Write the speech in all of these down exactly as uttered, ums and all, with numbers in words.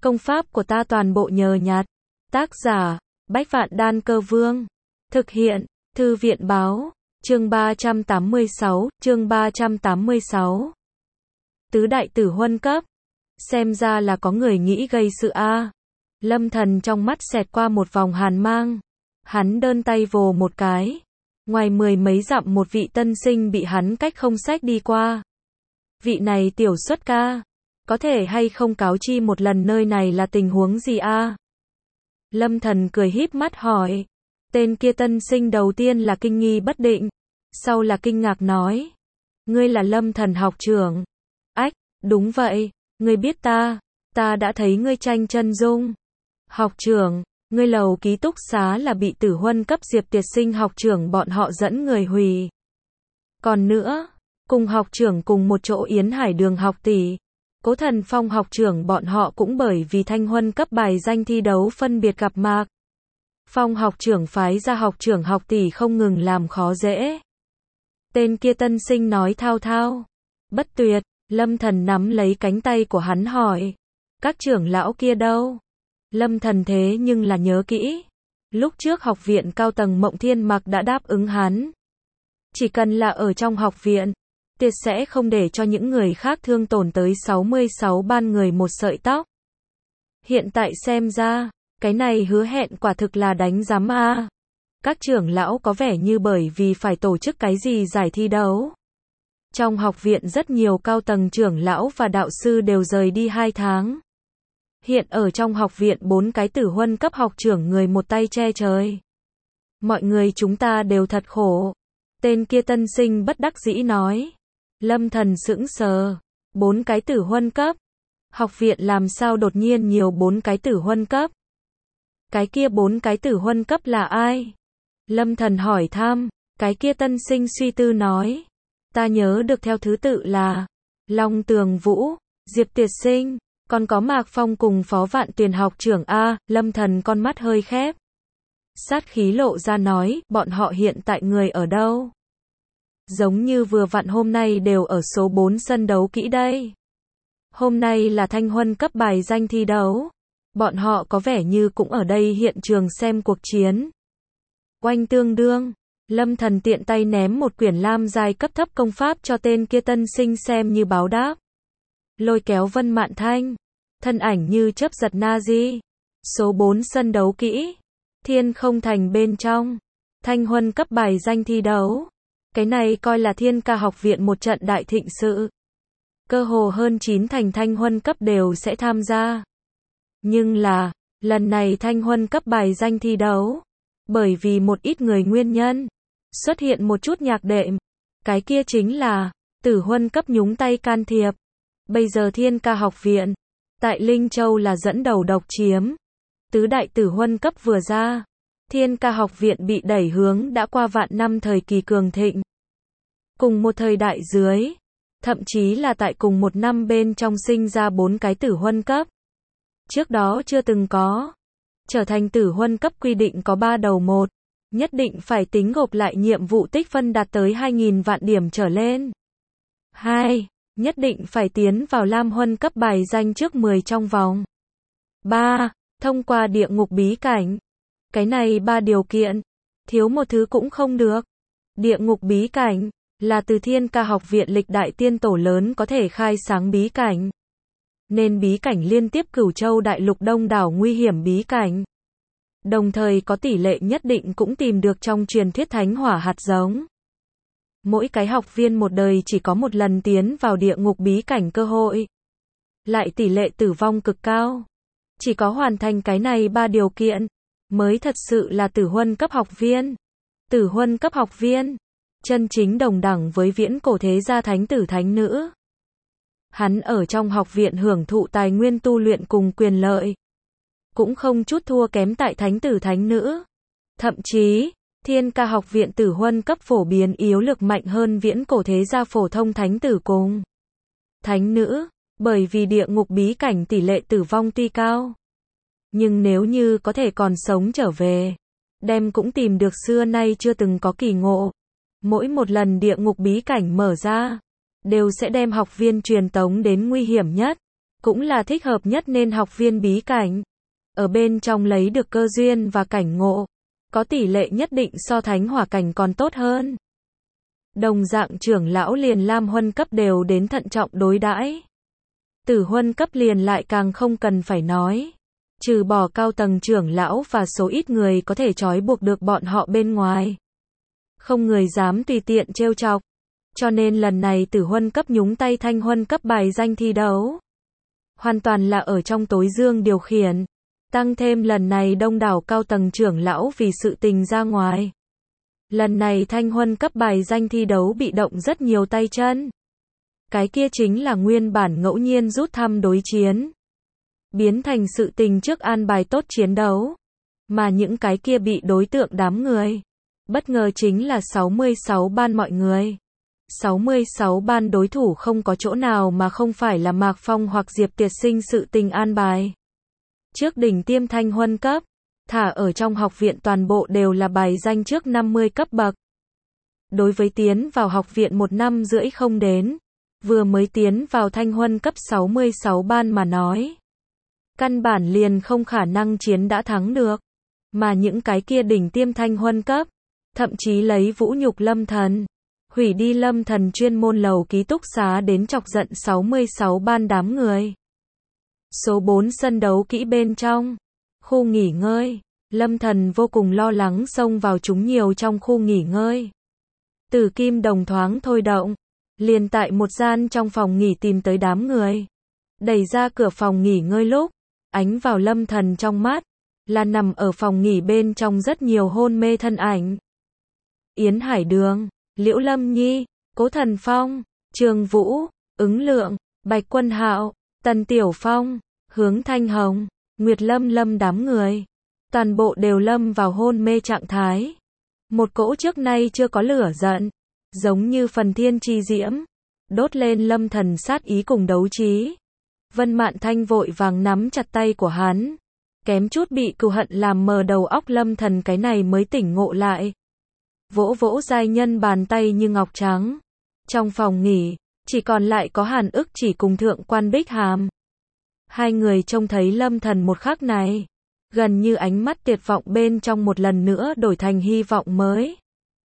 Công pháp của ta toàn bộ nhờ nhặt. Tác giả, Bách Vạn Đan Cơ Vương. Thực hiện, Thư viện Báo. Chương ba trăm tám mươi sáu, chương ba trăm tám mươi sáu. Tứ đại tử huân cấp. Xem ra là có người nghĩ gây sự a. Lâm Thần trong mắt xẹt qua một vòng hàn mang. Hắn đơn tay vồ một cái. Ngoài mười mấy dặm một vị tân sinh bị hắn cách không xách đi qua. Vị này tiểu xuất ca. Có thể hay không cáo chi một lần nơi này là tình huống gì a? Lâm Thần cười híp mắt hỏi. Tên kia tân sinh đầu tiên là kinh nghi bất định. Sau là kinh ngạc nói. Ngươi là Lâm Thần học trưởng. Ách, đúng vậy, ngươi biết ta. Ta đã thấy ngươi tranh chân dung. Học trưởng, ngươi lầu ký túc xá là bị tử huân cấp Diệp Tiệt Sinh học trưởng bọn họ dẫn người hủy. Còn nữa, cùng học trưởng cùng một chỗ Yến Hải Đường học tỷ. Cố Thần Phong học trưởng bọn họ cũng bởi vì thanh huân cấp bài danh thi đấu phân biệt gặp mặt. Phong học trưởng phái ra học trưởng học tỷ không ngừng làm khó dễ. Tên kia tân sinh nói thao thao. Bất tuyệt, Lâm Thần nắm lấy cánh tay của hắn hỏi. Các trưởng lão kia đâu? Lâm Thần thế nhưng là nhớ kỹ. Lúc trước học viện cao tầng Mộng Thiên Mặc đã đáp ứng hắn. Chỉ cần là ở trong học viện, Tiệt sẽ không để cho những người khác thương tổn tới sáu mươi sáu ban người một sợi tóc. Hiện tại xem ra, cái này hứa hẹn quả thực là đánh giám a. Các trưởng lão có vẻ như bởi vì phải tổ chức cái gì giải thi đấu. Trong học viện rất nhiều cao tầng trưởng lão và đạo sư đều rời đi hai tháng. Hiện ở trong học viện bốn cái tử huân cấp học trưởng người một tay che trời. Mọi người chúng ta đều thật khổ. Tên kia tân sinh bất đắc dĩ nói. Lâm Thần sững sờ. Bốn cái tử huân cấp. Học viện làm sao đột nhiên nhiều bốn cái tử huân cấp? Cái kia bốn cái tử huân cấp là ai? Lâm Thần hỏi thăm. Cái kia tân sinh suy tư nói. Ta nhớ được theo thứ tự là Long Tường Vũ, Diệp Tiệt Sinh, còn có Mạc Phong cùng Phó Vạn Tuyền học trưởng a. Lâm Thần con mắt hơi khép. Sát khí lộ ra nói, bọn họ hiện tại người ở đâu? Giống như vừa vặn hôm nay đều ở số bốn sân đấu kỹ đây. Hôm nay là thanh huân cấp bài danh thi đấu. Bọn họ có vẻ như cũng ở đây hiện trường xem cuộc chiến. Oanh tương đương, Lâm Thần tiện tay ném một quyển lam giai cấp thấp công pháp cho tên kia tân sinh xem như báo đáp. Lôi kéo Vân Mạn Thanh, thân ảnh như chớp giật Nazi. Số bốn sân đấu kỹ, Thiên Không Thành bên trong, thanh huân cấp bài danh thi đấu. Cái này coi là Thiên Ca học viện một trận đại thịnh sự. Cơ hồ hơn chín thành thanh huân cấp đều sẽ tham gia. Nhưng là, lần này thanh huân cấp bài danh thi đấu, bởi vì một ít người nguyên nhân, xuất hiện một chút nhạc đệm. Cái kia chính là, tử huân cấp nhúng tay can thiệp. Bây giờ Thiên Ca học viện, tại Linh Châu là dẫn đầu độc chiếm. Tứ đại tử huân cấp vừa ra, Thiên Ca học viện bị đẩy hướng đã qua vạn năm thời kỳ cường thịnh. Cùng một thời đại dưới, thậm chí là tại cùng một năm bên trong sinh ra bốn cái tử huân cấp. Trước đó chưa từng có. Trở thành tử huân cấp quy định có ba đầu một. Nhất định phải tính gộp lại nhiệm vụ tích phân đạt tới hai nghìn vạn điểm trở lên. hai. Nhất định phải tiến vào lam huân cấp bài danh trước mười trong vòng. ba. Thông qua địa ngục bí cảnh. Cái này ba điều kiện. Thiếu một thứ cũng không được. Địa ngục bí cảnh là từ Thiên Ca học viện lịch đại tiên tổ lớn có thể khai sáng bí cảnh. Nên bí cảnh liên tiếp Cửu Châu đại lục đông đảo nguy hiểm bí cảnh. Đồng thời có tỷ lệ nhất định cũng tìm được trong truyền thuyết thánh hỏa hạt giống. Mỗi cái học viên một đời chỉ có một lần tiến vào địa ngục bí cảnh cơ hội. Lại tỷ lệ tử vong cực cao. Chỉ có hoàn thành cái này ba điều kiện, mới thật sự là tử huân cấp học viên. Tử huân cấp học viên, chân chính đồng đẳng với viễn cổ thế gia thánh tử thánh nữ. Hắn ở trong học viện hưởng thụ tài nguyên tu luyện cùng quyền lợi. Cũng không chút thua kém tại thánh tử thánh nữ. Thậm chí, Thiên Ca học viện tử huân cấp phổ biến yếu lực mạnh hơn viễn cổ thế gia phổ thông thánh tử cùng thánh nữ, bởi vì địa ngục bí cảnh tỷ lệ tử vong tuy cao. Nhưng nếu như có thể còn sống trở về, đem cũng tìm được xưa nay chưa từng có kỳ ngộ. Mỗi một lần địa ngục bí cảnh mở ra, đều sẽ đem học viên truyền tống đến nguy hiểm nhất, cũng là thích hợp nhất nên học viên bí cảnh. Ở bên trong lấy được cơ duyên và cảnh ngộ, có tỷ lệ nhất định so thánh hỏa cảnh còn tốt hơn. Đồng dạng trưởng lão liền lam huân cấp đều đến thận trọng đối đãi. Tử huân cấp liền lại càng không cần phải nói. Trừ bỏ cao tầng trưởng lão và số ít người có thể trói buộc được bọn họ bên ngoài. Không người dám tùy tiện trêu chọc. Cho nên lần này tử huân cấp nhúng tay thanh huân cấp bài danh thi đấu. Hoàn toàn là ở trong tối dương điều khiển. Tăng thêm lần này đông đảo cao tầng trưởng lão vì sự tình ra ngoài. Lần này thanh huân cấp bài danh thi đấu bị động rất nhiều tay chân. Cái kia chính là nguyên bản ngẫu nhiên rút thăm đối chiến. Biến thành sự tình trước an bài tốt chiến đấu. Mà những cái kia bị đối tượng đám người. Bất ngờ chính là sáu mươi sáu ban mọi người. sáu mươi sáu ban đối thủ không có chỗ nào mà không phải là Mạc Phong hoặc Diệp Tiệt Sinh sự tình an bài. Trước đỉnh tiêm thanh huân cấp, thả ở trong học viện toàn bộ đều là bài danh trước năm mươi cấp bậc. Đối với tiến vào học viện một năm rưỡi không đến, vừa mới tiến vào thanh huân cấp sáu mươi sáu ban mà nói. Căn bản liền không khả năng chiến đã thắng được. Mà những cái kia đỉnh tiêm thanh huân cấp, thậm chí lấy vũ nhục Lâm Thần. Hủy đi Lâm Thần chuyên môn lầu ký túc xá đến chọc giận sáu mươi sáu ban đám người. Số bốn sân đấu kỹ bên trong. Khu nghỉ ngơi. Lâm Thần vô cùng lo lắng xông vào chúng nhiều trong khu nghỉ ngơi. Tử kim đồng thoáng thôi động. Liền tại một gian trong phòng nghỉ tìm tới đám người. Đẩy ra cửa phòng nghỉ ngơi lúc. Ánh vào Lâm Thần trong mắt. Là nằm ở phòng nghỉ bên trong rất nhiều hôn mê thân ảnh. Yến Hải Đường, Liễu Lâm Nhi, Cố Thần Phong, Trường Vũ, Ứng Lượng, Bạch Quân Hạo, Tần Tiểu Phong, Hướng Thanh Hồng, Nguyệt Lâm Lâm đám người. Toàn bộ đều lâm vào hôn mê trạng thái. Một cỗ trước nay chưa có lửa giận, giống như phần thiên chi diễm, đốt lên Lâm Thần sát ý cùng đấu trí. Vân Mạn Thanh vội vàng nắm chặt tay của hắn. Kém chút bị cừu hận làm mờ đầu óc Lâm Thần cái này mới tỉnh ngộ lại. Vỗ vỗ giai nhân bàn tay như ngọc trắng. Trong phòng nghỉ, chỉ còn lại có Hàn Ức Chỉ cùng Thượng quan Bích Hàm. Hai người trông thấy Lâm Thần một khắc này, gần như ánh mắt tuyệt vọng bên trong một lần nữa đổi thành hy vọng mới.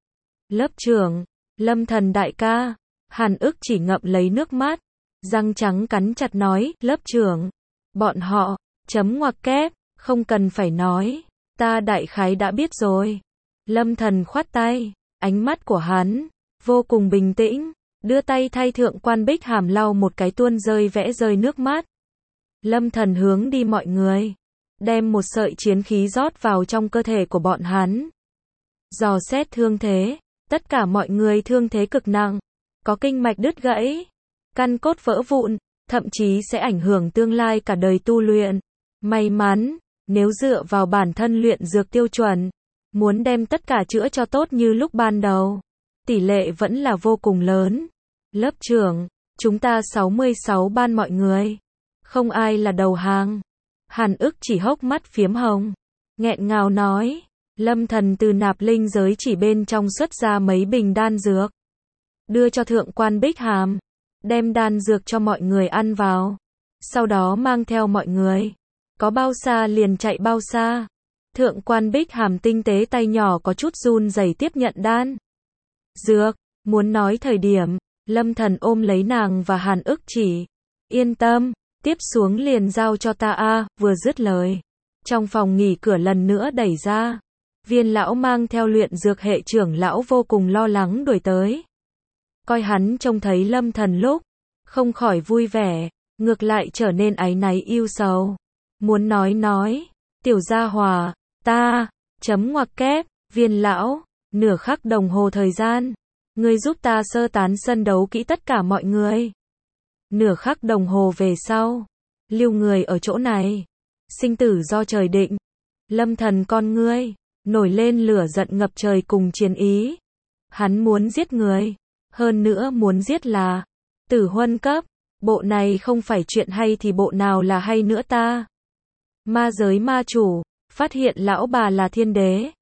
Lớp trưởng, Lâm Thần đại ca, Hàn Ức Chỉ ngậm lấy nước mắt, răng trắng cắn chặt nói, lớp trưởng, bọn họ, chấm ngoặc kép, không cần phải nói, ta đại khái đã biết rồi. Lâm Thần khoát tay, ánh mắt của hắn vô cùng bình tĩnh, đưa tay thay Thượng quan Bích Hàm lau một cái tuôn rơi vẽ rơi nước mắt. Lâm Thần hướng đi mọi người, đem một sợi chiến khí rót vào trong cơ thể của bọn hắn. Dò xét thương thế, tất cả mọi người thương thế cực nặng, có kinh mạch đứt gãy, căn cốt vỡ vụn, thậm chí sẽ ảnh hưởng tương lai cả đời tu luyện. May mắn, nếu dựa vào bản thân luyện dược tiêu chuẩn, muốn đem tất cả chữa cho tốt như lúc ban đầu, tỷ lệ vẫn là vô cùng lớn. Lớp trưởng, chúng ta sáu mươi sáu ban mọi người, không ai là đầu hàng. Hàn Ức Chỉ hốc mắt phiếm hồng, nghẹn ngào nói. Lâm Thần từ nạp linh giới chỉ bên trong xuất ra mấy bình đan dược, đưa cho Thượng quan Bích Hàm, đem đan dược cho mọi người ăn vào, sau đó mang theo mọi người, có bao xa liền chạy bao xa. Thượng quan Bích Hàm tinh tế tay nhỏ có chút run rẩy tiếp nhận đan dược, muốn nói thời điểm, Lâm Thần ôm lấy nàng và Hàn Ức Chỉ, yên tâm, tiếp xuống liền giao cho ta a. Vừa dứt lời, trong phòng nghỉ cửa lần nữa đẩy ra, Viên lão mang theo luyện dược hệ trưởng lão vô cùng lo lắng đuổi tới. Coi hắn trông thấy Lâm Thần lúc, không khỏi vui vẻ, ngược lại trở nên áy náy ưu sầu. Muốn nói nói, tiểu gia hòa, ta, chấm ngoặc kép, Viên lão, nửa khắc đồng hồ thời gian, ngươi giúp ta sơ tán sân đấu kỹ tất cả mọi người. Nửa khắc đồng hồ về sau, lưu người ở chỗ này, sinh tử do trời định. Lâm Thần con ngươi nổi lên lửa giận ngập trời cùng chiến ý. Hắn muốn giết người, hơn nữa muốn giết là Tử Huân cấp. Bộ này không phải chuyện hay thì bộ nào là hay nữa ta? Ma giới ma chủ phát hiện lão bà là thiên đế,